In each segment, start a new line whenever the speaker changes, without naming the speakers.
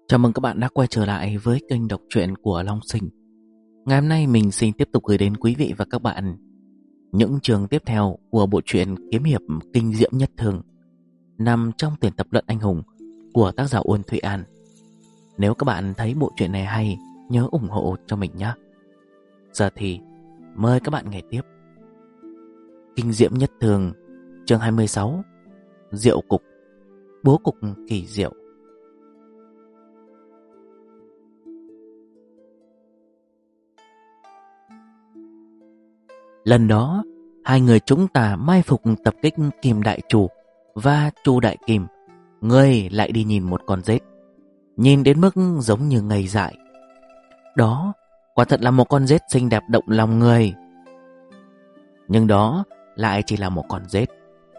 Chào mừng các bạn đã quay trở lại với kênh đọc truyện của Long Sinh. Ngày hôm nay mình xin tiếp tục gửi đến quý vị và các bạn những chương tiếp theo của bộ truyện kiếm hiệp kinh diễm nhất thường, nằm trong tuyển tập Luận Anh Hùng của tác giả Uông Thụy An. Nếu các bạn thấy bộ truyện này hay, nhớ ủng hộ cho mình nhé. Giờ thì mời các bạn nghe tiếp. Kinh diễm nhất thường, chương 26, Diệu Cục, bố cục kỳ diệu. Lần đó, hai người chúng ta mai phục tập kích Kim Đại Trù và Chu Đại Kim. Ngươi lại đi nhìn một con rết, nhìn đến mức giống như ngây dại. Đó, quả thật là một con rết xinh đẹp động lòng người. Nhưng đó lại chỉ là một con rết.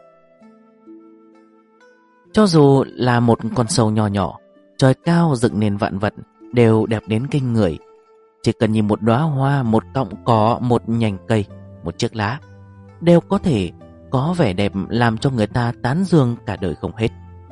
Cho dù là một con sâu nhỏ nhỏ, trời cao dựng nên vạn vật đều đẹp đến kinh người. Chỉ cần nhìn một đóa hoa, một cọng cỏ, một nhành cây, một chiếc lá đều có thể có vẻ đẹp làm cho người ta tán dương cả đời không hết.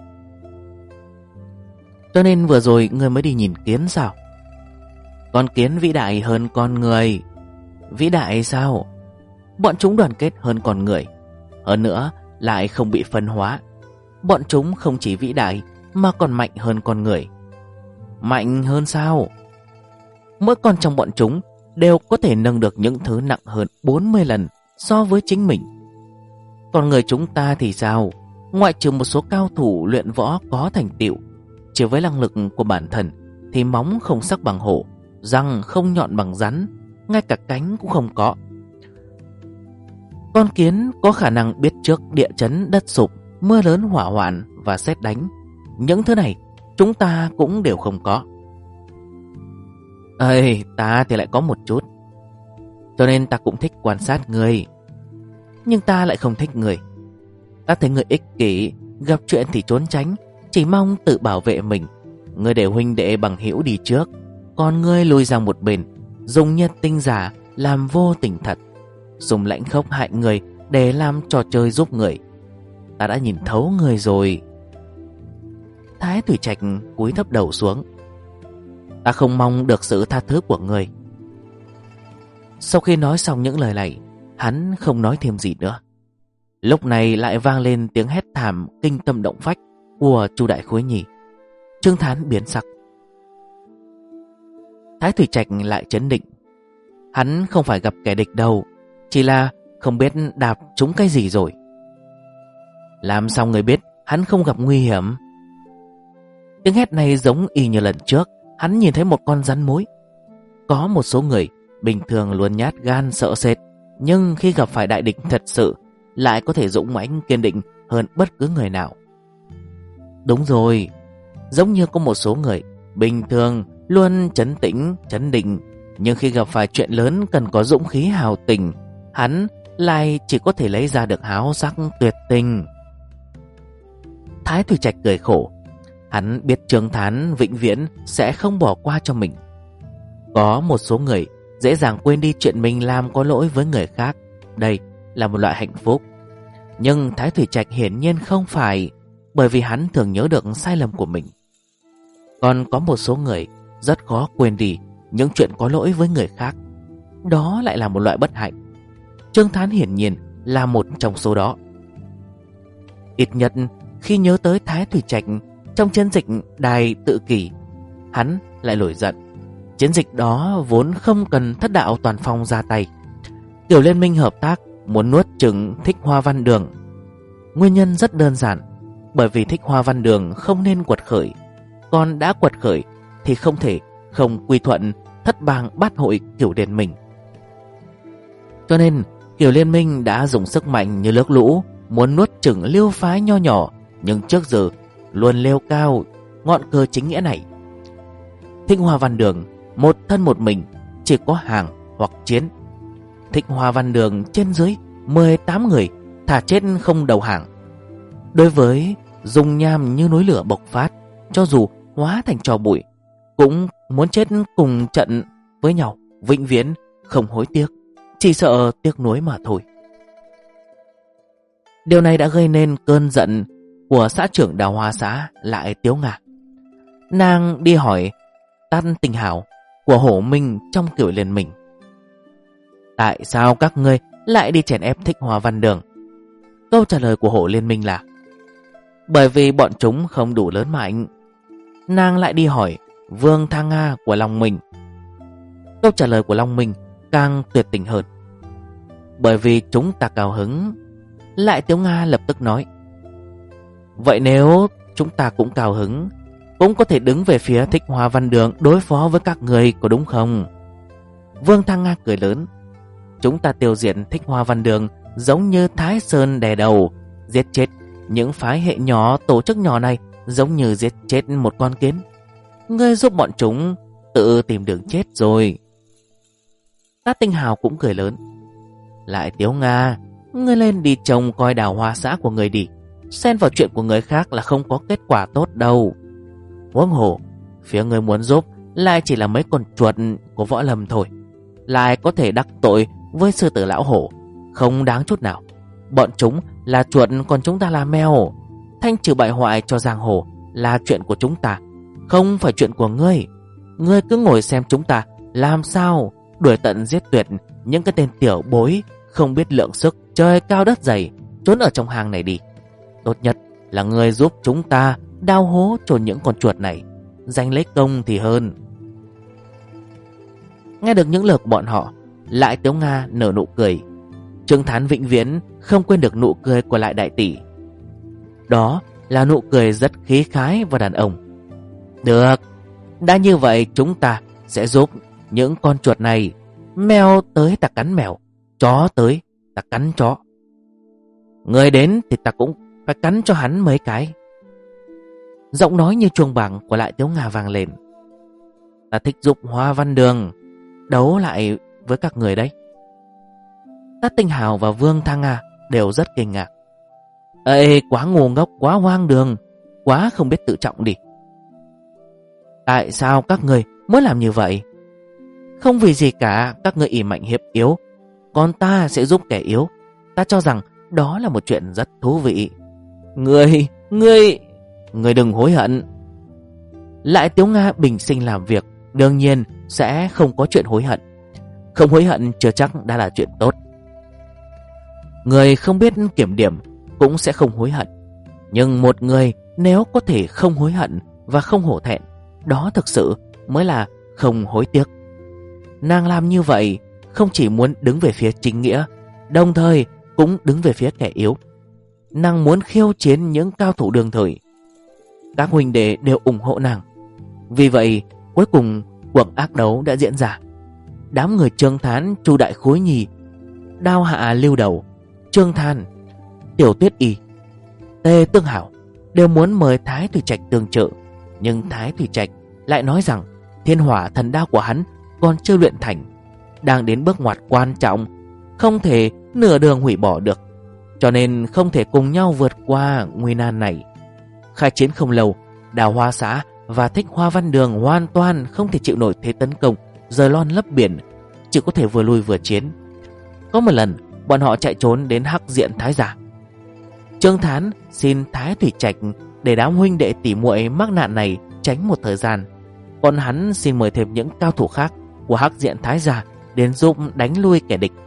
Cho nên vừa rồi ngươi mới đi nhìn kiến sao? Con kiến vĩ đại hơn con người. Vĩ đại sao? Bọn chúng đoàn kết hơn con người, hơn nữa lại không bị phân hóa. Bọn chúng không chỉ vĩ đại mà còn mạnh hơn con người. Mạnh hơn sao? Mỗi con trong bọn chúng đều có thể nâng được những thứ nặng hơn 40 lần so với chính mình. Còn người chúng ta thì sao? Ngoại trừ một số cao thủ luyện võ có thành tựu, chỉ với năng lực của bản thân thì móng không sắc bằng hổ, răng không nhọn bằng rắn, ngay cả cánh cũng không có. Con kiến có khả năng biết trước địa chấn đất sụp, mưa lớn hỏa hoạn và sét đánh. Những thứ này chúng ta cũng đều không có. Ê, ta thì lại có một chút. Cho nên ta cũng thích quan sát người. Nhưng ta lại không thích người. Ta thấy người ích kỷ, gặp chuyện thì trốn tránh, chỉ mong tự bảo vệ mình. Người để huynh đệ bằng hữu đi trước, còn ngươi lùi sang một bên, dùng nhân tinh giả làm vô tình thật, dùng lãnh khốc hại người để làm trò chơi giúp người. Ta đã nhìn thấu người rồi. Thái Thủy Trạch cúi thấp đầu xuống. Ta không mong được sự tha thứ của người. Sau khi nói xong những lời này, hắn không nói thêm gì nữa. Lúc này lại vang lên tiếng hét thảm kinh tâm động phách của Chu Đại Khối Nhì. Trương Thán biến sắc. Thái Thủy Trạch lại chấn định. Hắn không phải gặp kẻ địch đâu, chỉ là không biết đạp trúng cái gì rồi. Làm sao người biết hắn không gặp nguy hiểm? Tiếng hét này giống y như lần trước. Hắn nhìn thấy một con rắn mối. Có một số người bình thường luôn nhát gan sợ sệt, nhưng khi gặp phải đại địch thật sự lại có thể dũng mãnh kiên định hơn bất cứ người nào. Đúng rồi, giống như có một số người bình thường luôn trấn tĩnh, trấn định, nhưng khi gặp phải chuyện lớn cần có dũng khí hào tình, hắn lại chỉ có thể lấy ra được háo sắc tuyệt tình. Thái Thủy Trạch cười khổ. Hắn biết Trương Thán vĩnh viễn sẽ không bỏ qua cho mình. Có một số người dễ dàng quên đi chuyện mình làm có lỗi với người khác. Đây là một loại hạnh phúc. Nhưng Thái Thủy Trạch hiển nhiên không phải, bởi vì hắn thường nhớ được sai lầm của mình. Còn có một số người rất khó quên đi những chuyện có lỗi với người khác. Đó lại là một loại bất hạnh. Trương Thán hiển nhiên là một trong số đó. Ít nhất khi nhớ tới Thái Thủy Trạch trong chiến dịch Đài Tự Kỷ, hắn lại nổi giận. Chiến dịch đó vốn không cần Thất Đạo Toàn Phong ra tay. Tiểu Liên Minh hợp tác muốn nuốt chửng Thích Hoa Văn Đường. Nguyên nhân rất đơn giản, bởi vì Thích Hoa Văn Đường không nên quật khởi, còn đã quật khởi thì không thể không quy thuận Thất Bang Bát Hội Kiểu Liên Minh. Cho nên Kiểu Liên Minh đã dùng sức mạnh như nước lũ muốn nuốt chửng Liêu phái nho nhỏ, nhưng trước giờ luôn leo cao ngọn cờ chính nghĩa này. Thích Hoa Văn Đường một thân một mình, chỉ có hàng hoặc chiến. Thích Hoa Văn Đường trên dưới 18 người, thà chết không đầu hàng. Đối với dung nham như núi lửa bộc phát, cho dù hóa thành tro bụi, cũng muốn chết cùng trận với nhau, vĩnh viễn không hối tiếc, chỉ sợ tiếc nuối mà thôi. Điều này đã gây nên cơn giận của xã trưởng Đào Hoa xã lại Tiếu Ngạc. Nàng đi hỏi Tan Tinh Hào của Hổ Minh trong kiểu liên minh. Tại sao các ngươi lại đi chèn ép Thích Hoa Văn Đường? Câu trả lời của Hổ Liên Minh là bởi vì bọn chúng không đủ lớn mạnh. Nàng lại đi hỏi Vương Thang Nga của Long Minh. Câu trả lời của Long Minh càng tuyệt tình hơn. Bởi vì chúng ta cao hứng. Lại Tiếu Nga lập tức nói vậy nếu chúng ta cũng cao hứng, cũng có thể đứng về phía Thích Hoa Văn Đường đối phó với các người, có đúng không? Vương Thang Nga cười lớn. Chúng ta tiêu diệt Thích Hoa Văn Đường giống như Thái Sơn đè đầu, giết chết những phái hệ nhỏ, tổ chức nhỏ này giống như giết chết một con kiến. Ngươi giúp bọn chúng tự tìm đường chết rồi. Tát Tinh Hào cũng cười lớn. Lại Tiếu Nga, ngươi lên đi trông coi đào hoa xã của người đi. Xen vào chuyện của người khác là không có kết quả tốt đâu. Huống hồ, phía người muốn giúp lại chỉ là mấy con chuột của Võ Lâm thôi, lại có thể đắc tội với sư tử lão hổ, không đáng chút nào. Bọn chúng là chuột, còn chúng ta là mèo. Thanh trừ bại hoại cho giang hồ là chuyện của chúng ta, không phải chuyện của ngươi. Ngươi cứ ngồi xem chúng ta làm sao đuổi tận giết tuyệt những cái tên tiểu bối không biết lượng sức, trời cao đất dày, trốn ở trong hang này đi. Tốt nhất là ngươi giúp chúng ta đào hố chôn những con chuột này, giành lấy công thì hơn. Nghe được những lời của bọn họ, Lại Tiếu Nga nở nụ cười. Trương Thán vĩnh viễn không quên được nụ cười của Lại đại tỷ. Đó là nụ cười rất khí khái và đàn ông. Được, đã như vậy chúng ta sẽ giúp những con chuột này. Mèo tới ta cắn mèo, chó tới ta cắn chó. Người đến thì ta cũng phải cắn cho hắn mấy cái. Giọng nói như chuông bạc của Lại Tiếu Nga vang lên. Ta thích giúp Hoa Văn Đường đấu lại với các người đấy. Tát Tinh Hào và Vương Thang Nga đều rất kinh ngạc. Ê, quá ngu ngốc, quá hoang đường, quá không biết tự trọng đi. Tại sao các người muốn làm như vậy? Không vì gì cả, các người ỷ mạnh hiếp yếu, còn ta sẽ giúp kẻ yếu. Ta cho rằng đó là một chuyện rất thú vị. Ngươi đừng hối hận. Lại Tiếu Nga bình sinh làm việc, đương nhiên sẽ không có chuyện hối hận. Không hối hận chưa chắc đã là chuyện tốt. Người không biết kiểm điểm cũng sẽ không hối hận. Nhưng một người nếu có thể không hối hận và không hổ thẹn, đó thực sự mới là không hối tiếc. Nàng làm như vậy không chỉ muốn đứng về phía chính nghĩa, đồng thời cũng đứng về phía kẻ yếu. Nàng muốn khiêu chiến những cao thủ đương thời. Các huynh đệ đều ủng hộ nàng. Vì vậy cuối cùng cuộc ác đấu đã diễn ra. Đám người Trương Thán, Chu Đại Khối Nhì, Đao Hạ Lưu Đầu, Trương Than, Tiểu Tuyết Y, Tề Tương Hảo đều muốn mời Thái Thủy Trạch tương trợ. Nhưng Thái Thủy Trạch lại nói rằng thiên hỏa thần đao của hắn còn chưa luyện thành, đang đến bước ngoặt quan trọng, không thể nửa đường hủy bỏ được, cho nên không thể cùng nhau vượt qua nguy nan này. Khai chiến không lâu, Đào Hoa xã và Thích Hoa Văn Đường hoàn toàn không thể chịu nổi thế tấn công rời lon lấp biển, chỉ có thể vừa lui vừa chiến. Có một lần bọn họ chạy trốn đến Hắc Diện Thái Giả. Trương Thán xin Thái Thủy Trạch để đám huynh đệ tỉ muội mắc nạn này tránh một thời gian, còn hắn xin mời thêm những cao thủ khác của Hắc Diện Thái Giả đến giúp đánh lui kẻ địch.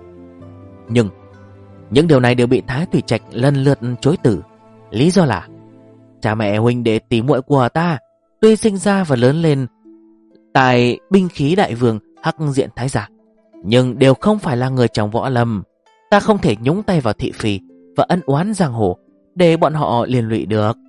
Nhưng những điều này đều bị Thái Thủy Trạch lần lượt chối từ. Lý do là cha mẹ huynh đệ tỉ muội của ta tuy sinh ra và lớn lên tại binh khí đại vương Hắc Diện Thái Giả, nhưng đều không phải là người trong võ lâm. Ta không thể nhúng tay vào thị phi và ân oán giang hồ để bọn họ liên lụy được.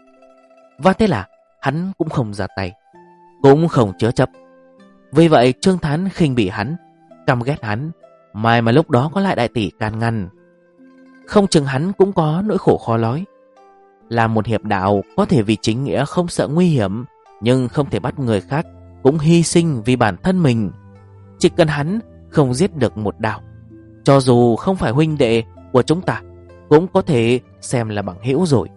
Và thế là hắn cũng không ra tay, cũng không chứa chấp. Vì vậy Trương Thán khinh bỉ hắn, căm ghét hắn. May mà lúc đó có Lại đại tỷ can ngăn, không chừng hắn cũng có nỗi khổ khó nói. Là một hiệp đạo có thể vì chính nghĩa không sợ nguy hiểm, nhưng không thể bắt người khác cũng hy sinh vì bản thân mình. Chỉ cần hắn không giết được một đạo, cho dù không phải huynh đệ của chúng ta, cũng có thể xem là bằng hữu rồi.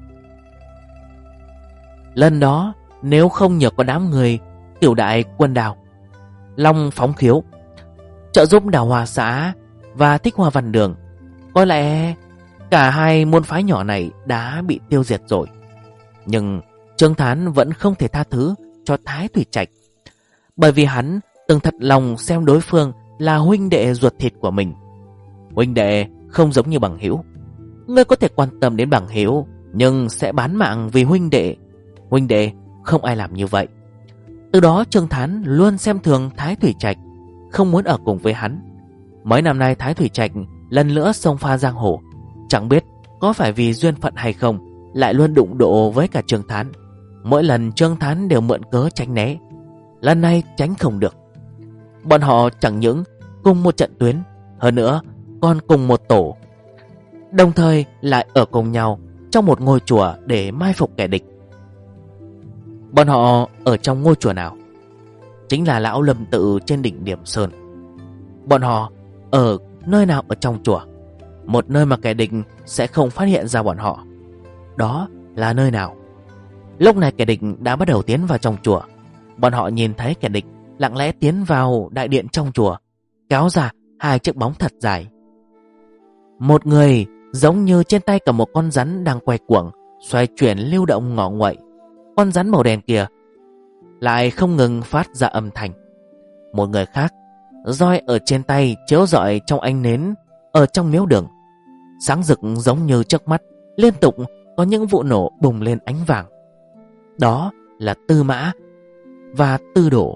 Lần đó nếu không nhờ có đám người Tiểu Đại Quân Đào, Long Phóng Khiếu trợ giúp Đào Hoa xã và Thích Hoa Văn Đường, có lẽ cả hai môn phái nhỏ này đã bị tiêu diệt rồi. Nhưng Trương Thán vẫn không thể tha thứ cho Thái Thủy Trạch, bởi vì hắn từng thật lòng xem đối phương là huynh đệ ruột thịt của mình. Huynh đệ không giống như bằng hữu. Ngươi có thể quan tâm đến bằng hữu, nhưng sẽ bán mạng vì huynh đệ. Huynh đệ không ai làm như vậy. Từ đó Trương Thán luôn xem thường Thái Thủy Trạch, không muốn ở cùng với hắn. Mấy năm nay Thái Thủy Trạch lần nữa xông pha giang hồ, chẳng biết có phải vì duyên phận hay không, lại luôn đụng độ với cả Trương Thán. Mỗi lần Trương Thán đều mượn cớ tránh né, lần này tránh không được. Bọn họ chẳng những cùng một trận tuyến, hơn nữa còn cùng một tổ, đồng thời lại ở cùng nhau trong một ngôi chùa để mai phục kẻ địch. Bọn họ ở trong ngôi chùa nào? Chính là Lão Lâm Tự trên đỉnh Điểm Sơn. Bọn họ ở nơi nào ở trong chùa? Một nơi mà kẻ địch sẽ không phát hiện ra bọn họ. Đó là nơi nào? Lúc này kẻ địch đã bắt đầu tiến vào trong chùa. Bọn họ nhìn thấy kẻ địch lặng lẽ tiến vào đại điện trong chùa, kéo ra hai chiếc bóng thật dài. Một người giống như trên tay cầm một con rắn đang quay cuồng, xoay chuyển lưu động ngọ nguậy. Con rắn màu đen kia lại không ngừng phát ra âm thanh. Một người khác, roi ở trên tay chiếu rọi trong ánh nến ở trong miếu đường, sáng rực giống như trước mắt, liên tục có những vụ nổ bùng lên ánh vàng. Đó là Tư Mã và Tư Đồ.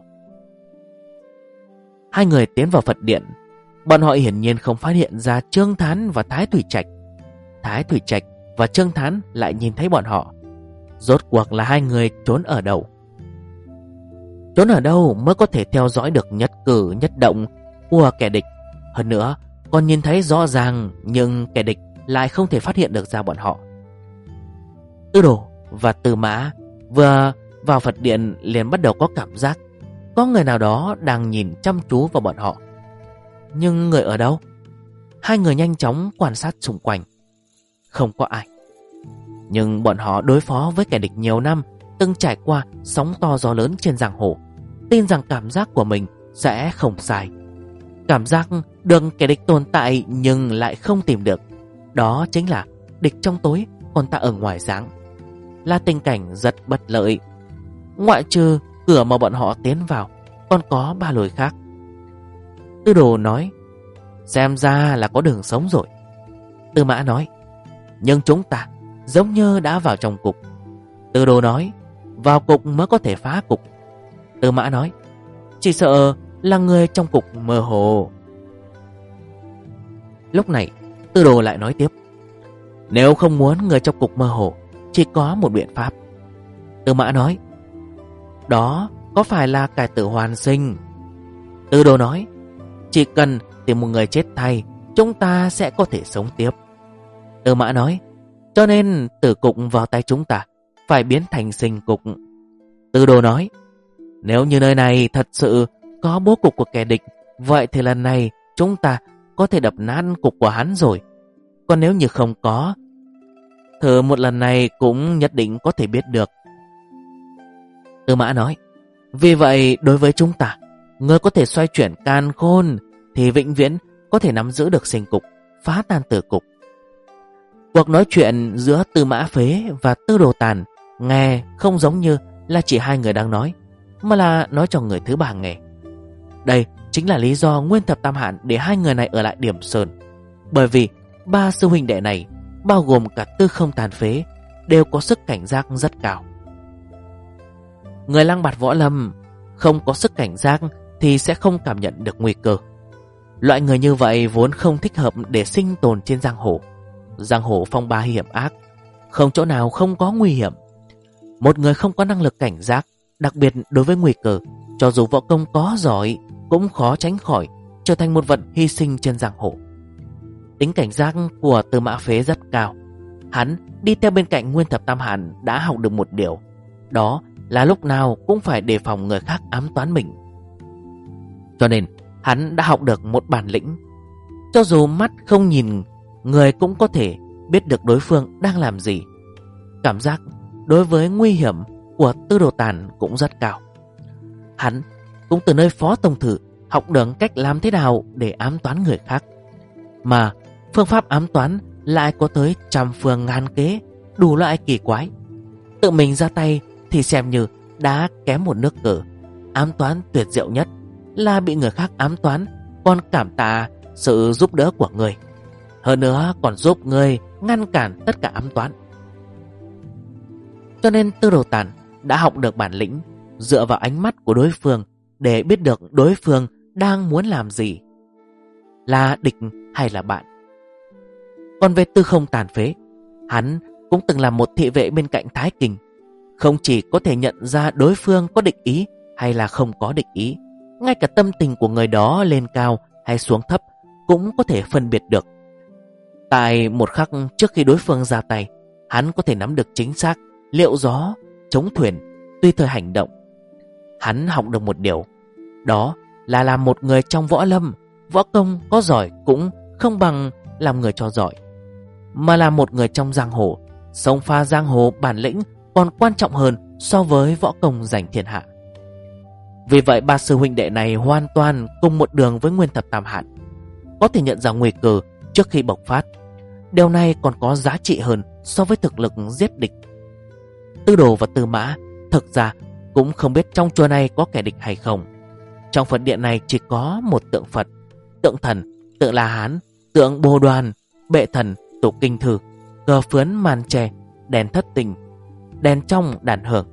Hai người tiến vào Phật điện. Bọn họ hiển nhiên không phát hiện ra Trương Thán và Thái Thủy Trạch. Thái Thủy Trạch và Trương Thán lại nhìn thấy bọn họ. Rốt cuộc là hai người trốn ở đâu? Trốn ở đâu mới có thể theo dõi được nhất cử nhất động của kẻ địch? Hơn nữa còn nhìn thấy rõ ràng, nhưng kẻ địch lại không thể phát hiện được ra bọn họ. Tư Đồ và Tư Mã vừa vào Phật điện liền bắt đầu có cảm giác có người nào đó đang nhìn chăm chú vào bọn họ. Nhưng người ở đâu? Hai người nhanh chóng quan sát xung quanh. Không có ai. Nhưng bọn họ đối phó với kẻ địch nhiều năm, từng trải qua sóng to gió lớn trên giang hồ, tin rằng cảm giác của mình sẽ không sai. Cảm giác được kẻ địch tồn tại nhưng lại không tìm được. Đó chính là địch trong tối, còn ta ở ngoài sáng. Là tình cảnh rất bất lợi. Ngoại trừ cửa mà bọn họ tiến vào, còn có ba lối khác. Tư Đồ nói, xem ra là có đường sống rồi. Tư Mã nói, nhưng chúng ta giống như đã vào trong cục. Tư Đồ nói, vào cục mới có thể phá cục. Tư Mã nói, chỉ sợ là người trong cục mơ hồ. Lúc này Tư Đồ lại nói tiếp, nếu không muốn người trong cục mơ hồ, chỉ có một biện pháp. Tư Mã nói, đó có phải là cải tử hoàn sinh? Tư Đồ nói, chỉ cần tìm một người chết thay, chúng ta sẽ có thể sống tiếp. Tư Mã nói, cho nên tử cục vào tay chúng ta phải biến thành sinh cục. Tư Đồ nói, nếu như nơi này thật sự có bố cục của kẻ địch, vậy thì lần này chúng ta có thể đập nát cục của hắn rồi. Còn nếu như không có, thử một lần này cũng nhất định có thể biết được. Tư Mã nói, vì vậy đối với chúng ta, người có thể xoay chuyển càn khôn thì vĩnh viễn có thể nắm giữ được sinh cục, phá tan tử cục. Cuộc nói chuyện giữa Tư Mã Phế và Tư Đồ Tàn nghe không giống như là chỉ hai người đang nói, mà là nói cho người thứ ba nghe. Đây chính là lý do Nguyên Thập Tam Hạn để hai người này ở lại Điểm Sơn. Bởi vì ba sư huynh đệ này, bao gồm cả Tư Không Tàn Phế, đều có sức cảnh giác rất cao. Người Lăng Bạt Võ Lâm không có sức cảnh giác thì sẽ không cảm nhận được nguy cơ. Loại người như vậy vốn không thích hợp để sinh tồn trên giang hồ. Giang hồ phong ba hiểm ác, không chỗ nào không có nguy hiểm. Một người không có năng lực cảnh giác, đặc biệt đối với nguy cơ, cho dù võ công có giỏi cũng khó tránh khỏi trở thành một vật hy sinh trên giang hồ. Tính cảnh giác của Tư Mã Phế rất cao. Hắn đi theo bên cạnh Nguyên Thập Tam Hạn đã học được một điều, đó là lúc nào cũng phải đề phòng người khác ám toán mình. Cho nên hắn đã học được một bản lĩnh, cho dù mắt không nhìn, người cũng có thể biết được đối phương đang làm gì. Cảm giác đối với nguy hiểm của Tư Đồ Tàn cũng rất cao. Hắn cũng từ nơi Phó Tông Thử học được cách làm thế nào để ám toán người khác. Mà phương pháp ám toán lại có tới trăm phương ngàn kế, đủ loại kỳ quái. Tự mình ra tay thì xem như đã kém một nước cờ. Ám toán tuyệt diệu nhất là bị người khác ám toán, còn cảm tạ sự giúp đỡ của người. Hơn nữa còn giúp người ngăn cản tất cả ám toán. Cho nên Tư Đồ Tản đã học được bản lĩnh dựa vào ánh mắt của đối phương để biết được đối phương đang muốn làm gì, là địch hay là bạn. Còn về Tư Không Tàn Phế, hắn cũng từng là một thị vệ bên cạnh Thái Kình, không chỉ có thể nhận ra đối phương có địch ý hay là không có địch ý, ngay cả tâm tình của người đó lên cao hay xuống thấp cũng có thể phân biệt được. Tại một khắc trước khi đối phương ra tay, hắn có thể nắm được chính xác liệu gió chống thuyền, tùy thời hành động. Hắn học được một điều, đó là làm một người trong võ lâm, võ công có giỏi cũng không bằng làm người cho giỏi, mà là một người trong giang hồ, xông pha giang hồ bản lĩnh còn quan trọng hơn so với võ công giành thiên hạ. Vì vậy ba sư huynh đệ này hoàn toàn cùng một đường với Nguyên Thập Tam Hạn, có thể nhận ra nguy cơ trước khi bộc phát. Điều này còn có giá trị hơn so với thực lực giết địch. Tư Đồ và Tư Mã thực ra cũng không biết trong chùa này có kẻ địch hay không. Trong Phật điện này chỉ có một tượng Phật, tượng thần, tượng La Hán, tượng Bồ Đoàn, bệ thần, tổ kinh thư, cờ phướn màn tre, đèn thất tình, đèn trong đàn hưởng.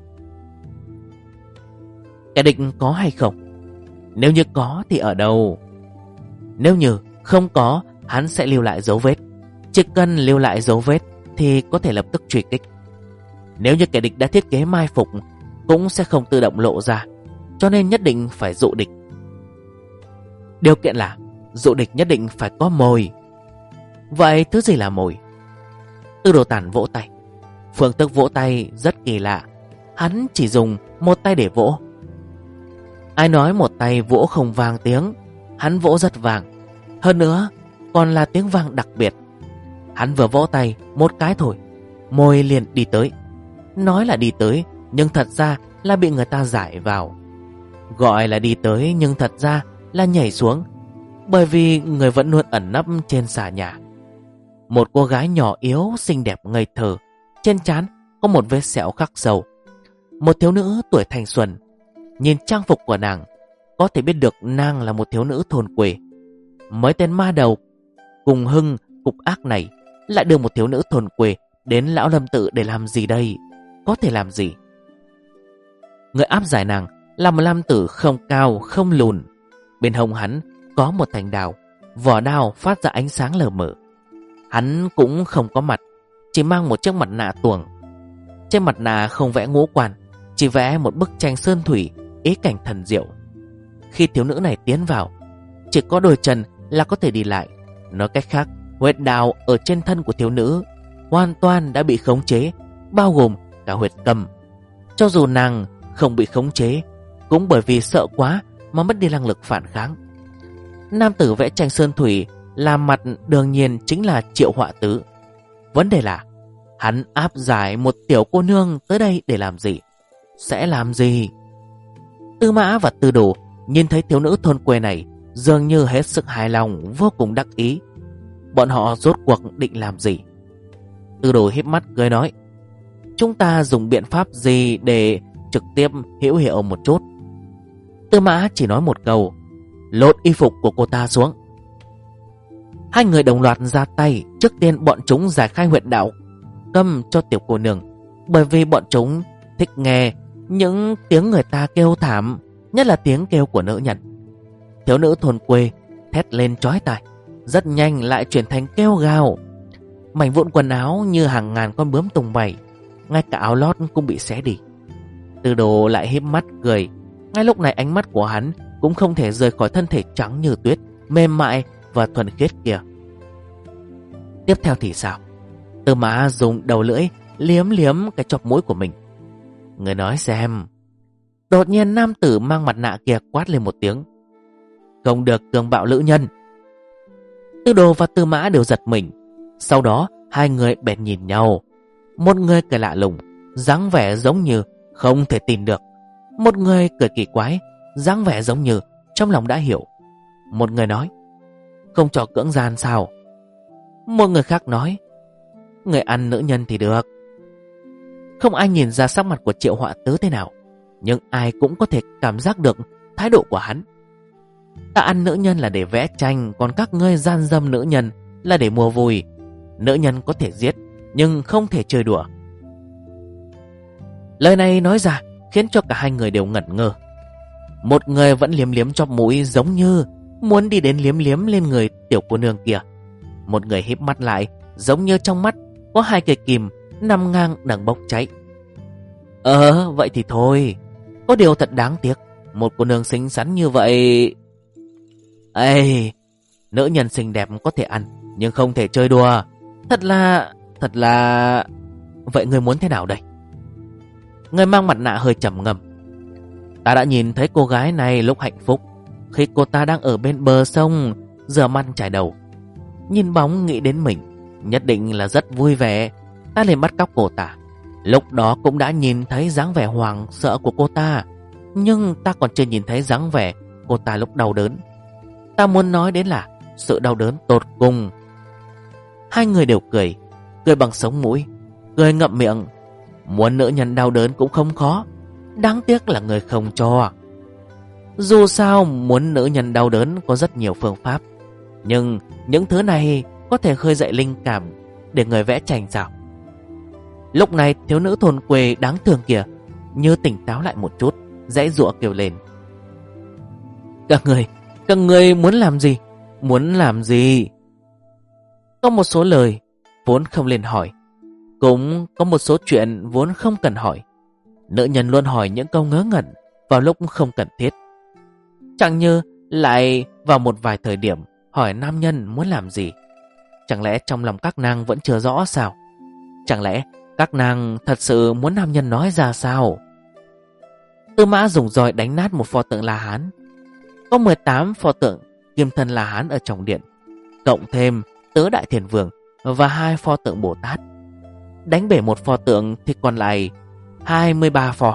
Kẻ địch có hay không? Nếu như có thì ở đâu? Nếu như không có, hắn sẽ lưu lại dấu vết. Chỉ cần lưu lại dấu vết thì có thể lập tức truy kích. Nếu như kẻ địch đã thiết kế mai phục, cũng sẽ không tự động lộ ra, cho nên nhất định phải dụ địch. Điều kiện là dụ địch nhất định phải có mồi. Vậy thứ gì là mồi? Tư Đồ Tản vỗ tay. Phương thức vỗ tay rất kỳ lạ. Hắn chỉ dùng một tay để vỗ. Ai nói một tay vỗ không vang tiếng? Hắn vỗ rất vang. Hơn nữa còn là tiếng vang đặc biệt. Hắn vừa vỗ tay một cái thôi, mồi liền đi tới. Nói là đi tới, nhưng thật ra là bị người ta giải vào. Gọi là đi tới, nhưng thật ra là nhảy xuống, bởi vì người vẫn luôn ẩn nấp trên xà nhà. Một cô gái nhỏ yếu, xinh đẹp ngây thơ, trên trán có một vết sẹo khắc sâu. Một thiếu nữ tuổi thanh xuân. Nhìn trang phục của nàng, có thể biết được nàng là một thiếu nữ thôn quê. Mấy tên ma đầu cùng hưng cục ác này lại đưa một thiếu nữ thôn quê đến Lão Lâm Tự để làm gì đây? Có thể làm gì? Người áp giải nàng là một nam tử không cao không lùn. Bên hông hắn có một thanh đao, vỏ đao phát ra ánh sáng lờ mờ. Hắn cũng không có mặt, chỉ mang một chiếc mặt nạ tuồng. Trên mặt nạ không vẽ ngũ quan, chỉ vẽ một bức tranh sơn thủy, ý cảnh thần diệu. Khi thiếu nữ này tiến vào, chỉ có đôi chân là có thể đi lại. Nói cách khác, huyệt đạo ở trên thân của thiếu nữ hoàn toàn đã bị khống chế, bao gồm cả huyệt cầm. Cho dù nàng không bị khống chế, cũng bởi vì sợ quá mà mất đi năng lực phản kháng. Nam tử vẽ tranh sơn thủy làm mặt đương nhiên chính là Triệu Họa Tứ. Vấn đề là hắn áp giải một tiểu cô nương tới đây để làm gì? Sẽ làm gì? Tư Mã và Tư Đồ nhìn thấy thiếu nữ thôn quê này dường như hết sức hài lòng, vô cùng đắc ý. Bọn họ rốt cuộc định làm gì? Tư Đồ híp mắt cười nói: chúng ta dùng biện pháp gì để trực tiếp hữu hiệu một chút? Tư Mã chỉ nói một câu: lột y phục của cô ta xuống. Hai người đồng loạt ra tay. Trước tiên bọn chúng giải khai huyệt đạo câm cho tiểu cô nương, bởi vì bọn chúng thích nghe những tiếng người ta kêu thảm, nhất là tiếng kêu của nữ nhân. Thiếu nữ thôn quê thét lên chói tai, rất nhanh lại chuyển thành kêu gào. Mảnh vụn quần áo như hàng ngàn con bướm tung bay, ngay cả áo lót cũng bị xé đi. Tư Đồ lại híp mắt cười. Ngay lúc này ánh mắt của hắn cũng không thể rời khỏi thân thể trắng như tuyết, mềm mại và thuần khiết kia. Tiếp theo thì sao? Tư Mã dùng đầu lưỡi liếm liếm cái chóp mũi của mình. Người nói xem. Đột nhiên nam tử mang mặt nạ kia quát lên một tiếng: không được cường bạo nữ nhân. Tư Đồ và Tư Mã đều giật mình. Sau đó hai người bèn nhìn nhau. Một người cười lạ lùng, dáng vẻ giống như không thể tin được. Một người cười kỳ quái, dáng vẻ giống như trong lòng đã hiểu. Một người nói: không cho cưỡng gian sao? Một người khác nói: người ăn nữ nhân thì được. Không ai nhìn ra sắc mặt của Triệu Họa Tứ thế nào, nhưng ai cũng có thể cảm giác được thái độ của hắn. Ta ăn nữ nhân là để vẽ tranh, còn các ngươi gian dâm nữ nhân là để mua vui. Nữ nhân có thể giết, nhưng không thể chơi đùa. Lời này nói ra khiến cho cả hai người đều ngẩn ngơ. Một người vẫn liếm liếm chóp mũi, giống như muốn đi đến liếm liếm lên người tiểu cô nương kia. Một người híp mắt lại, giống như trong mắt có hai cây kìm nằm ngang đang bốc cháy. Vậy thì thôi. Có điều thật đáng tiếc, một cô nương xinh xắn như vậy. Ê, nữ nhân xinh đẹp có thể ăn, nhưng không thể chơi đùa. Thật là... Vậy ngươi muốn thế nào đây? Người mang mặt nạ hơi trầm ngâm. Ta đã nhìn thấy cô gái này lúc hạnh phúc, khi cô ta đang ở bên bờ sông rửa mặt chải đầu. Nhìn bóng nghĩ đến mình, nhất định là rất vui vẻ. Ta liền bắt cóc cô ta. Lúc đó cũng đã nhìn thấy dáng vẻ hoảng sợ của cô ta, nhưng ta còn chưa nhìn thấy dáng vẻ cô ta lúc đau đớn. Ta muốn nói đến là sự đau đớn tột cùng. Hai người đều cười, cười bằng sống mũi, cười ngậm miệng. Muốn nữ nhân đau đớn cũng không khó, đáng tiếc là người không cho. Dù sao muốn nữ nhân đau đớn có rất nhiều phương pháp, nhưng những thứ này có thể khơi dậy linh cảm để người vẽ tranh sao? Lúc này thiếu nữ thôn quê đáng thương kia như tỉnh táo lại một chút, giãy giụa kêu lên. Các người muốn làm gì? Muốn làm gì? Có một số lời vốn không nên hỏi, cũng có một số chuyện vốn không cần hỏi. Nữ nhân luôn hỏi những câu ngớ ngẩn vào lúc không cần thiết. Chẳng như lại vào một vài thời điểm hỏi nam nhân muốn làm gì. Chẳng lẽ trong lòng các nàng vẫn chưa rõ sao? Chẳng lẽ các nàng thật sự muốn nam nhân nói ra sao? Tư Mã dùng roi đánh nát một pho tượng La Hán. Có 18 pho tượng kim thân La Hán ở trong điện, cộng thêm Tứ Đại Thiền Vương và 2 pho tượng Bồ Tát. Đánh bể một pho tượng thì còn lại 23 pho.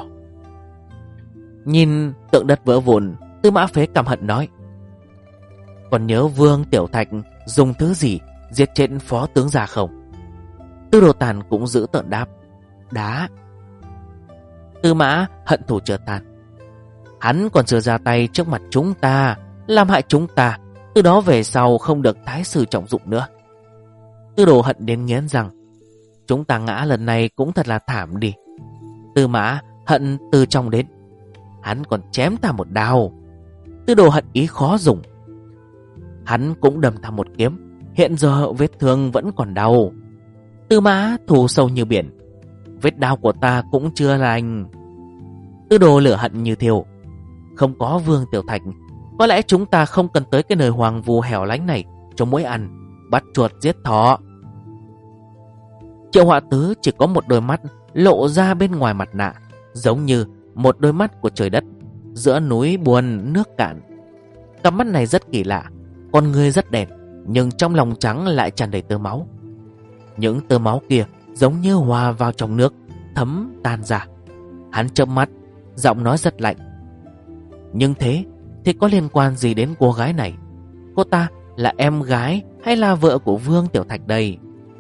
Nhìn tượng đất vỡ vụn, Tư Mã Phế căm hận nói: còn nhớ Vương Tiểu Thạch dùng thứ gì giết chết phó tướng già không? Tư Đồ Tàn cũng giữ tợn đáp: đá. Tư Mã hận thù chưa tan. Hắn còn chưa ra tay trước mặt chúng ta, làm hại chúng ta, từ đó về sau không được thái sư trọng dụng nữa. Tư Đồ hận đến nghiến răng: chúng ta ngã lần này cũng thật là thảm đi. Tư Mã hận từ trong đến, hắn còn chém ta một đao. Tư Đồ hận ý khó dùng. Hắn cũng đâm ta một kiếm, hiện giờ vết thương vẫn còn đau. Tư Mã thù sâu như biển, vết đau của ta cũng chưa lành. Tư Đồ lửa hận như thiêu. Không có Vương Tiểu Thạch, có lẽ chúng ta không cần tới cái nơi hoang vu hẻo lánh này cho muỗi ăn, bắt chuột giết thỏ. Triệu Họa Tứ chỉ có một đôi mắt lộ ra bên ngoài mặt nạ, giống như một đôi mắt của trời đất giữa núi buồn nước cạn. Cặp mắt này rất kỳ lạ, con người rất đen, nhưng trong lòng trắng lại tràn đầy tơ máu. Những tơ máu kia giống như hòa vào trong nước, thấm tan ra. Hắn chớp mắt, giọng nói rất lạnh: nhưng thế thì có liên quan gì đến cô gái này? Cô ta là em gái hay là vợ của Vương Tiểu Thạch đây?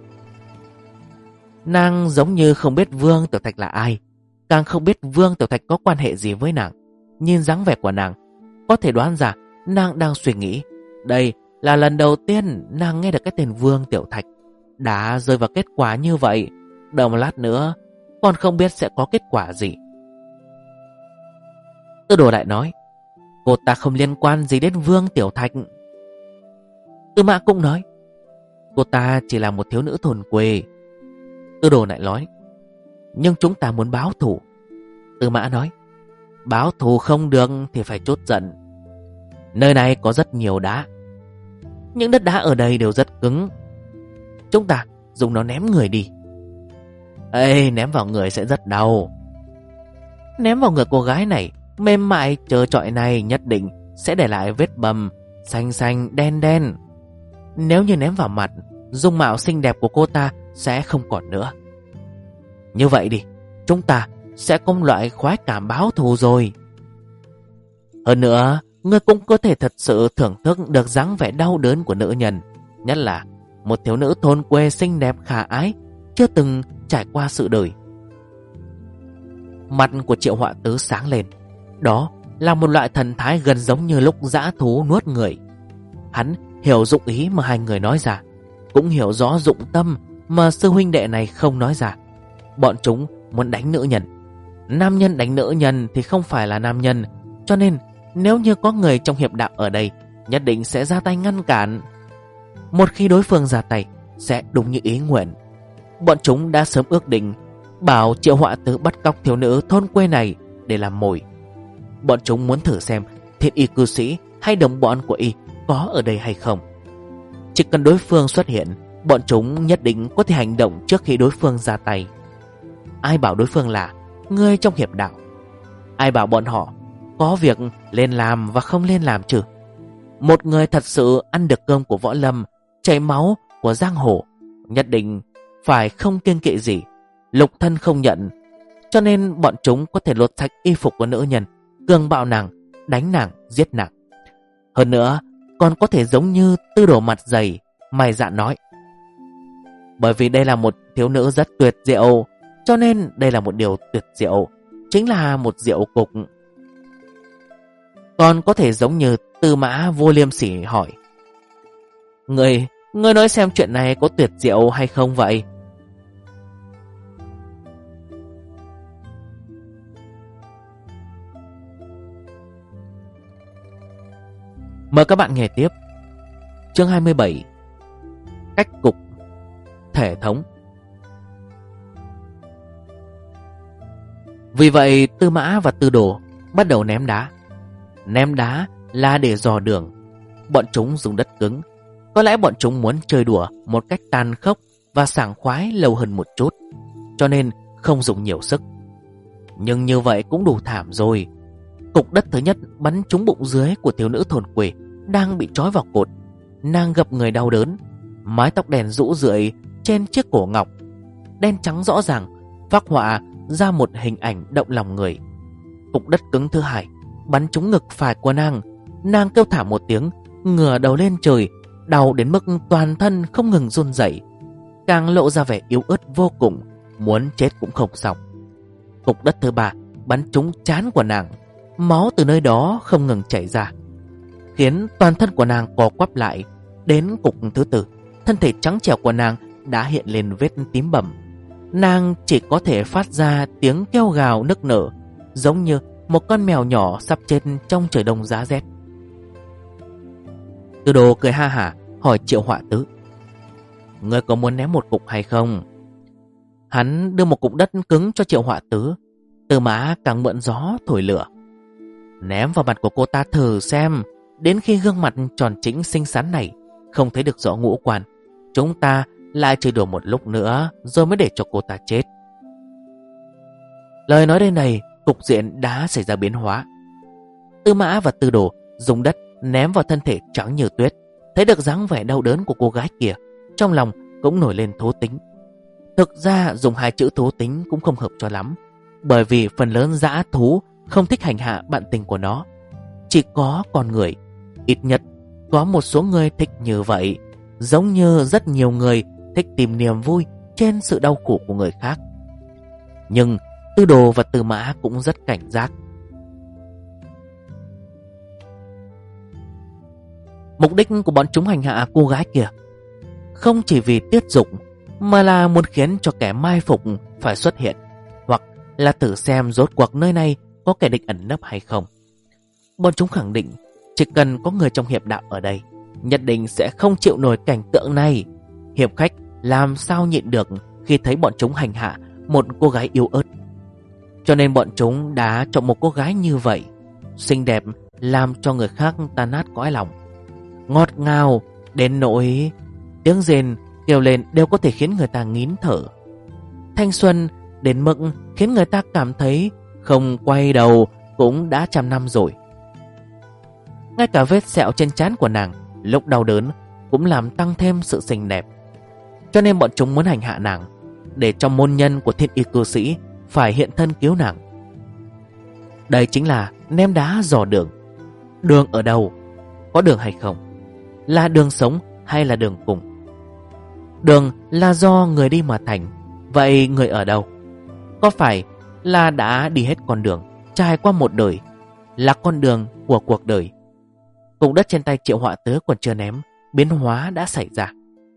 Nàng giống như không biết Vương Tiểu Thạch là ai, càng không biết Vương Tiểu Thạch có quan hệ gì với nàng. Nhìn dáng vẻ của nàng, có thể đoán ra nàng đang suy nghĩ đây là lần đầu tiên nàng nghe được cái tên Vương Tiểu Thạch. Đã rơi vào kết quả như vậy, đợi một lát nữa còn không biết sẽ có kết quả gì. Tư Đồ lại nói: cô ta không liên quan gì đến Vương Tiểu Thạch. Tư Mã cũng nói: cô ta chỉ là một thiếu nữ thôn quê. Tư Đồ lại nói: nhưng chúng ta muốn báo thù. Tư Mã nói: báo thù không được thì phải trút giận. Nơi này có rất nhiều đá, những đất đá ở đây đều rất cứng. Chúng ta dùng nó ném người đi. Ê, ném vào người sẽ rất đau. Ném vào người cô gái này mềm mại trơ trọi này nhất định sẽ để lại vết bầm xanh xanh đen đen. Nếu như ném vào mặt, dung mạo xinh đẹp của cô ta sẽ không còn nữa. Như vậy đi, chúng ta sẽ có loại khoái cảm báo thù rồi. Hơn nữa, ngươi cũng có thể thật sự thưởng thức được dáng vẻ đau đớn của nữ nhân, nhất là một thiếu nữ thôn quê xinh đẹp khả ái, chưa từng trải qua sự đời. Mặt của Triệu Họa Tứ sáng lên. Đó là một loại thần thái gần giống như lúc dã thú nuốt người. Hắn hiểu dụng ý mà hai người nói ra, cũng hiểu rõ dụng tâm mà sư huynh đệ này không nói ra. Bọn chúng muốn đánh nữ nhân. Nam nhân đánh nữ nhân thì không phải là nam nhân, cho nên nếu như có người trong hiệp đạo ở đây, nhất định sẽ ra tay ngăn cản. Một khi đối phương ra tay, sẽ đúng như ý nguyện. Bọn chúng đã sớm ước định bảo Triệu Họa Tứ bắt cóc thiếu nữ thôn quê này để làm mồi. Bọn chúng muốn thử xem Thiên Y cư sĩ hay đồng bọn của y có ở đây hay không. Chỉ cần đối phương xuất hiện, bọn chúng nhất định có thể hành động trước khi đối phương ra tay. Ai bảo đối phương là người trong hiệp đạo? Ai bảo bọn họ có việc lên làm và không lên làm chứ? Một người thật sự ăn được cơm của võ lâm, chảy máu của giang hồ, nhất định phải không kiêng kỵ gì, lục thân không nhận. Cho nên bọn chúng có thể lột sạch y phục của nữ nhân, cường bạo nàng, đánh nàng, giết nàng. Hơn nữa còn có thể giống như Tư Đồ mặt dày mày dạ nói, bởi vì đây là một thiếu nữ rất tuyệt diệu, cho nên đây là một điều tuyệt diệu, chính là một diệu cục. Còn có thể giống như Tư Mã Vô Liêm Sỉ hỏi, Ngươi nói xem chuyện này có tuyệt diệu hay không vậy? Mời các bạn nghe tiếp. Chương 27. Cách cục thể thống. Vì vậy Tư Mã và Tư Đồ bắt đầu ném đá. Ném đá là để dò đường. Bọn chúng dùng đất cứng. Có lẽ bọn chúng muốn chơi đùa một cách tàn khốc và sảng khoái lâu hơn một chút, cho nên không dùng nhiều sức. Nhưng như vậy cũng đủ thảm rồi. Cục đất thứ nhất bắn trúng bụng dưới của thiếu nữ thôn quê đang bị trói vào cột. Nàng gập người đau đớn, mái tóc đen rũ rượi trên chiếc cổ ngọc đen trắng rõ ràng phác họa ra một hình ảnh động lòng người. Cục đất cứng thứ hai bắn trúng ngực phải của nàng. Nàng kêu thảm một tiếng, ngửa đầu lên trời, đau đến mức toàn thân không ngừng run rẩy, càng lộ ra vẻ yếu ớt vô cùng, muốn chết cũng không xong. Cục đất thứ ba bắn trúng trán của nàng. Máu từ nơi đó không ngừng chảy ra, khiến toàn thân của nàng co quắp lại. Đến cục thứ tư, thân thể trắng trẻo của nàng đã hiện lên vết tím bầm. Nàng chỉ có thể phát ra tiếng kêu gào nức nở, giống như một con mèo nhỏ sắp chết trong trời đông giá rét. Tư Đồ cười ha hả hỏi Triệu Họa Tứ, ngươi có muốn ném một cục hay không? Hắn đưa một cục đất cứng cho Triệu Họa Tứ. Tư Mã càng mượn gió thổi lửa, ném vào mặt của cô ta thử xem. Đến khi gương mặt tròn trĩnh xinh xắn này không thấy được rõ ngũ quan, chúng ta lại chơi đùa một lúc nữa rồi mới để cho cô ta chết. Lời nói đến này, cục diện đã xảy ra biến hóa. Tư Mã và Tư Đồ dùng đất ném vào thân thể trắng như tuyết. Thấy được dáng vẻ đau đớn của cô gái kia, trong lòng cũng nổi lên thố tính. Thực ra dùng hai chữ thố tính cũng không hợp cho lắm, bởi vì phần lớn dã thú không thích hành hạ bạn tình của nó. Chỉ có con người, ít nhất có một số người thích như vậy, giống như rất nhiều người thích tìm niềm vui trên sự đau khổ của người khác. Nhưng Tư Đồ và Tư Mã cũng rất cảnh giác. Mục đích của bọn chúng hành hạ cô gái kia không chỉ vì tiết dục, mà là muốn khiến cho kẻ mai phục phải xuất hiện, hoặc là thử xem rốt cuộc nơi này có kẻ địch ẩn nấp hay không. Bọn chúng khẳng định chỉ cần có người trong hiệp đạo ở đây, nhất định sẽ không chịu nổi cảnh tượng này. Hiệp khách làm sao nhịn được khi thấy bọn chúng hành hạ một cô gái yếu ớt. Cho nên bọn chúng đã chọn một cô gái như vậy, xinh đẹp, làm cho người khác tan nát cõi lòng, ngọt ngào đến nỗi tiếng rên kêu lên đều có thể khiến người ta nín thở, thanh xuân đến mức khiến người ta cảm thấy không quay đầu cũng đã trăm năm rồi. Ngay cả vết sẹo trên trán của nàng lúc đau đớn cũng làm tăng thêm sự xinh đẹp. Cho nên bọn chúng muốn hành hạ nàng, để cho môn nhân của Thiên Y cư sĩ phải hiện thân cứu nàng. Đây chính là ném đá dò đường. Đường ở đâu? Có đường hay không? Là đường sống hay là đường cùng? Đường là do người đi mà thành, vậy người ở đâu? Có phải là đã đi hết con đường, trải qua một đời, là con đường của cuộc đời. Cục đất trên tay Triệu Họa Tứ còn chưa ném, biến hóa đã xảy ra.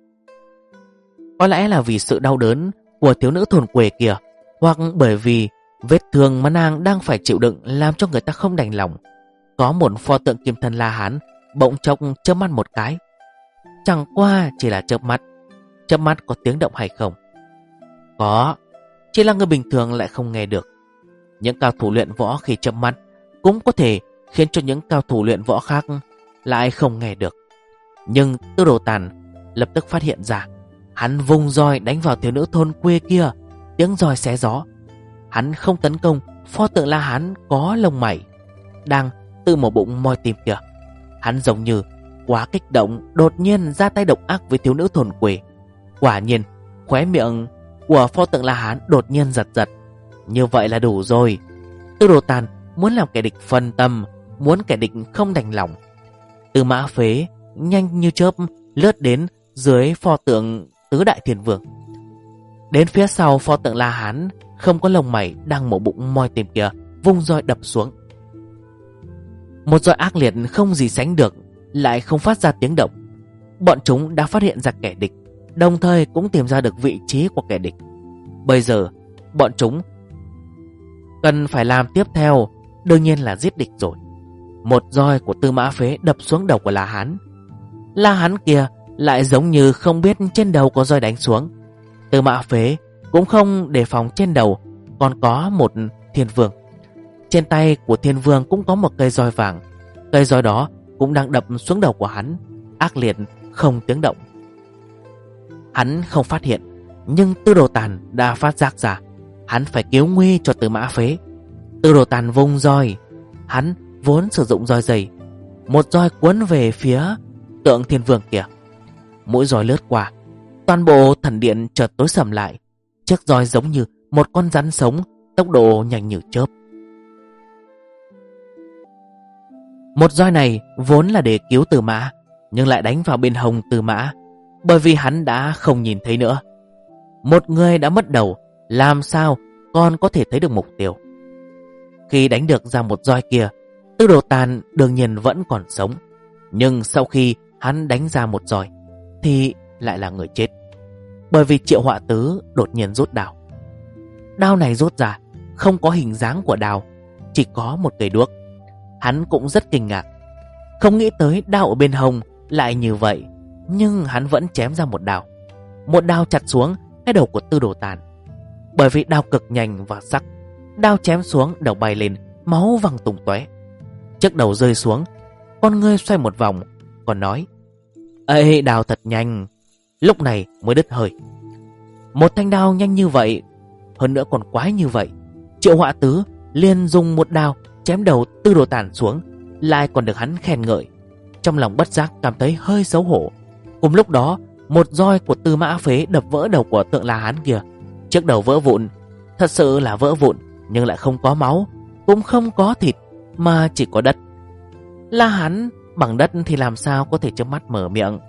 Có lẽ là vì sự đau đớn của thiếu nữ thôn quê kia, hoặc bởi vì vết thương mà nàng đang phải chịu đựng làm cho người ta không đành lòng. Có một pho tượng kim thân La Hán bỗng chốc chớp mắt một cái. Chẳng qua chỉ là chớp mắt có tiếng động hay không? Có, chỉ là người bình thường lại không nghe được. Những cao thủ luyện võ khi chớp mắt cũng có thể khiến cho những cao thủ luyện võ khác lại không nghe được. Nhưng Tư Đồ Tàn lập tức phát hiện ra. Hắn vung roi đánh vào thiếu nữ thôn quê kia, tiếng roi xé gió. Hắn không tấn công pho tượng La Hán có lông mày đang tự mổ bụng moi tim kia. Hắn giống như quá kích động, đột nhiên ra tay độc ác với thiếu nữ thôn quê. Quả nhiên khóe miệng của pho tượng La Hán đột nhiên giật giật. Như vậy là đủ rồi. Tư Đồ Tàn muốn làm kẻ địch phân tâm, muốn kẻ địch không đành lòng. Tư Mã Phế nhanh như chớp lướt đến dưới pho tượng Tứ Đại Thiên Vương. Đến phía sau pho tượng La Hán không có lông mày đang mổ bụng moi tim kia, vung roi đập xuống. Một roi ác liệt không gì sánh được, lại không phát ra tiếng động. Bọn chúng đã phát hiện ra kẻ địch, đồng thời cũng tìm ra được vị trí của kẻ địch. Bây giờ bọn chúng cần phải làm tiếp theo đương nhiên là giết địch rồi. Một roi của Tư Mã Phế đập xuống đầu của La Hán. La Hán kia lại giống như không biết trên đầu có roi đánh xuống. Tư Mã Phế cũng không đề phòng trên đầu còn có một thiên vương. Trên tay của thiên vương cũng có một cây roi vàng. Cây roi đó cũng đang đập xuống đầu của hắn, ác liệt không tiếng động. Hắn không phát hiện, nhưng Tư Đồ Tàn đã phát giác ra. Hắn phải cứu nguy cho Tư Mã Phế. Tư Đồ Tàn vung roi. Hắn vốn sử dụng roi dày, một roi cuốn về phía tượng thiên vương kia. Mũi roi lướt qua, toàn bộ thần điện chợt tối sầm lại. Chiếc roi giống như một con rắn sống, tốc độ nhanh như chớp. Một roi này vốn là để cứu Tư Mã, nhưng lại đánh vào bên hông Tư Mã, bởi vì hắn đã không nhìn thấy nữa. Một người đã mất đầu, làm sao còn có thể thấy được mục tiêu? Khi đánh được ra một roi kia, Tư Đồ Tàn đương nhiên vẫn còn sống. Nhưng sau khi hắn đánh ra một roi thì lại là người chết, bởi vì Triệu Họa Tứ đột nhiên rút đao. Đao này rút ra không có hình dáng của đao, chỉ có một cây đuốc. Hắn cũng rất kinh ngạc, không nghĩ tới đao ở bên hông lại như vậy. Nhưng hắn vẫn chém ra một đao. Một đao chặt xuống cái đầu của Tư Đồ Tàn. Bởi vì đao cực nhanh và sắc, đao chém xuống đầu bay lên, máu văng tung tóe. Chiếc đầu rơi xuống, con ngươi xoay một vòng, còn nói: "Ê, đao thật nhanh." Lúc này mới đứt hơi. Một thanh đao nhanh như vậy, hơn nữa còn quái như vậy, Triệu Họa Tứ liền dùng một đao chém đầu Tư Đồ Tàn xuống, lại còn được hắn khen ngợi. Trong lòng bất giác cảm thấy hơi xấu hổ. Cùng lúc đó, một roi của Tư Mã Phế đập vỡ đầu của tượng La Hán kia. Chiếc đầu vỡ vụn, thật sự là vỡ vụn, nhưng lại không có máu, cũng không có thịt, mà chỉ có đất. La Hán bằng đất thì làm sao có thể chớp mắt mở miệng.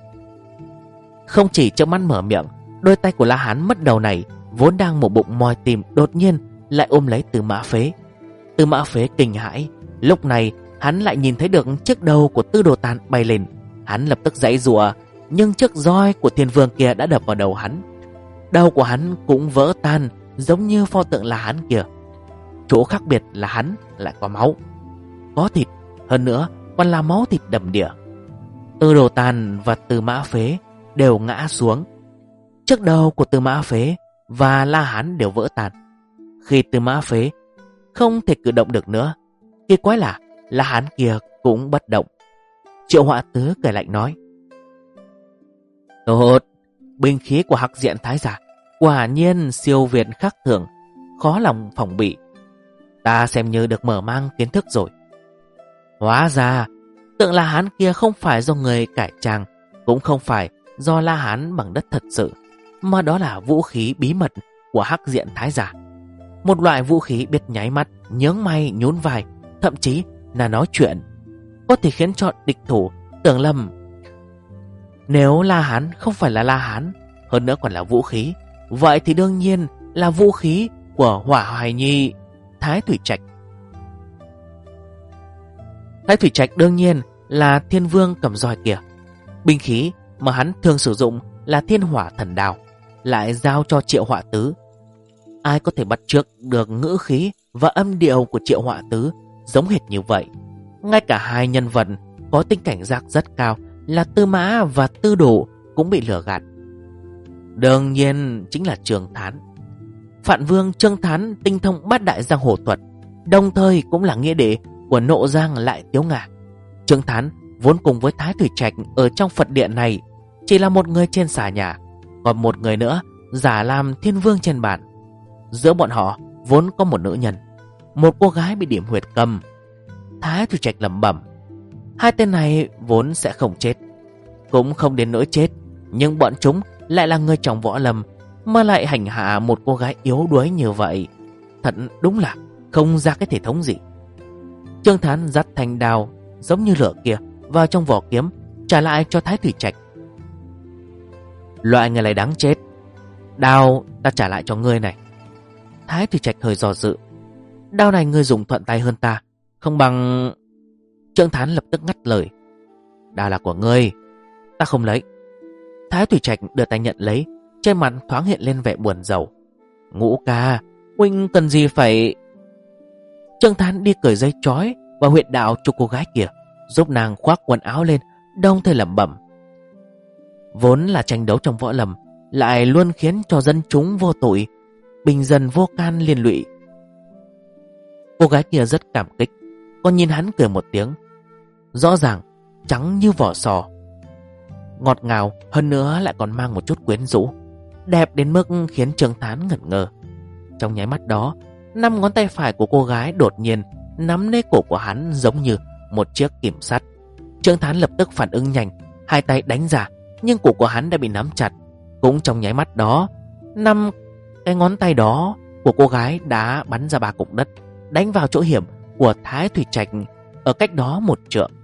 Không chỉ chớp mắt mở miệng, đôi tay của La Hán mất đầu này vốn đang mổ bụng moi tim, đột nhiên lại ôm lấy Tư Mã Phế. Tư Mã Phế kinh hãi. Lúc này hắn lại nhìn thấy được chiếc đầu của Tư Đồ Tàn bay lên. Hắn lập tức giãy giụa, nhưng chiếc roi của thiên vương kia đã đập vào đầu hắn. Đầu của hắn cũng vỡ tan, giống như pho tượng La Hán kia. Chỗ khác biệt là hắn lại có máu, có thịt, hơn nữa còn là máu thịt đầm đìa. Tư Đồ Tàn và Tư Mã Phế đều ngã xuống. Chiếc đầu của Tư Mã Phế và La Hán đều vỡ tan. Khi Tư Mã Phế không thể cử động được nữa, kỳ quái là La Hán kia cũng bất động. Triệu Họa Tứ cười lạnh nói: "Tốt, binh khí của Hắc Diện Thái Giả quả nhiên siêu việt khắc thường, khó lòng phòng bị. Ta xem như được mở mang kiến thức rồi. Hóa ra tượng La Hán kia không phải do người cải trang, cũng không phải do La Hán bằng đất thật sự, mà đó là vũ khí bí mật của Hắc Diện Thái Giả. Một loại vũ khí biết nháy mắt, nhướng mày, nhún vai, thậm chí là nói chuyện, có thể khiến cho địch thủ tưởng lầm. Nếu La Hán không phải là La Hán, hơn nữa còn là vũ khí, vậy thì đương nhiên là vũ khí của Hỏa Hoài Nhi Thái Thủy Trạch. Thái Thủy Trạch đương nhiên là thiên vương cầm roi kia. Binh khí mà hắn thường sử dụng là thiên hỏa thần đao, lại giao cho Triệu Họa Tứ. Ai có thể bắt chước được ngữ khí và âm điệu của Triệu Họa Tứ giống hệt như vậy? Ngay cả hai nhân vật có tính cảnh giác rất cao là Tư Mã và Tư Đồ cũng bị lừa gạt. Đương nhiên chính là Trương Thán. Phạn Vương Trương Thán tinh thông bát đại giang hồ thuật, đồng thời cũng là nghĩa đệ của Nộ Giang Lại Tiếu Ngà. Trương Thán vốn cùng với Thái Thủy Trạch ở trong Phật điện này chỉ là một người trên xà nhà, còn một người nữa giả làm thiên vương trên bàn. Giữa bọn họ vốn có một nữ nhân, một cô gái bị điểm huyệt cầm. Thái Thủy Trạch lẩm bẩm, hai tên này vốn sẽ không chết, cũng không đến nỗi chết, nhưng bọn chúng lại là người trong võ lâm mà lại hành hạ một cô gái yếu đuối như vậy. Thật đúng là không ra cái thể thống gì. Trương Thán dắt thanh đao giống như lửa kia vào trong vỏ kiếm, trả lại cho Thái Thủy Trạch. Loại người này đáng chết, đao ta trả lại cho ngươi này. Thái Thủy Trạch hơi do dự, đao này ngươi dùng thuận tay hơn ta, không bằng... Trương Thán lập tức ngắt lời, đao là của ngươi, ta không lấy. Thái Thủy Trạch đưa tay nhận lấy, trên mặt thoáng hiện lên vẻ buồn rầu. Ngũ ca, huynh cần gì phải... Trương Thán đi cởi dây trói và huyệt đạo cho cô gái kia, giúp nàng khoác quần áo lên, đồng thời lẩm bẩm. Vốn là tranh đấu trong võ lâm, lại luôn khiến cho dân chúng vô tội, bình dân vô can liên lụy. Cô gái kia rất cảm kích, còn nhìn hắn cười một tiếng, rõ ràng trắng như vỏ sò, ngọt ngào, hơn nữa lại còn mang một chút quyến rũ, đẹp đến mức khiến Trương Thán ngẩn ngơ. Trong nháy mắt đó, 5 ngón tay phải của cô gái đột nhiên nắm lấy cổ của hắn giống như một chiếc kìm sắt. Trương Thán lập tức phản ứng nhanh, hai tay đánh ra, nhưng cổ của hắn đã bị nắm chặt. Cũng trong nháy mắt đó, 5 cái ngón tay đó của cô gái đã bắn ra 3 cục đất, đánh vào chỗ hiểm của Thái Thủy Trạch ở cách đó 1 trượng.